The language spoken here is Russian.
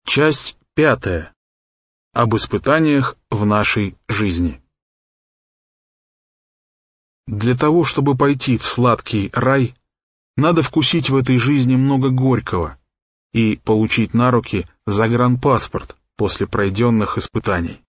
Часть 5. Об испытаниях в нашей жизни. Для того, чтобы пойти в сладкий рай, надо вкусить в этой жизни много горького и получить на руки загранпаспорт после пройденных испытаний.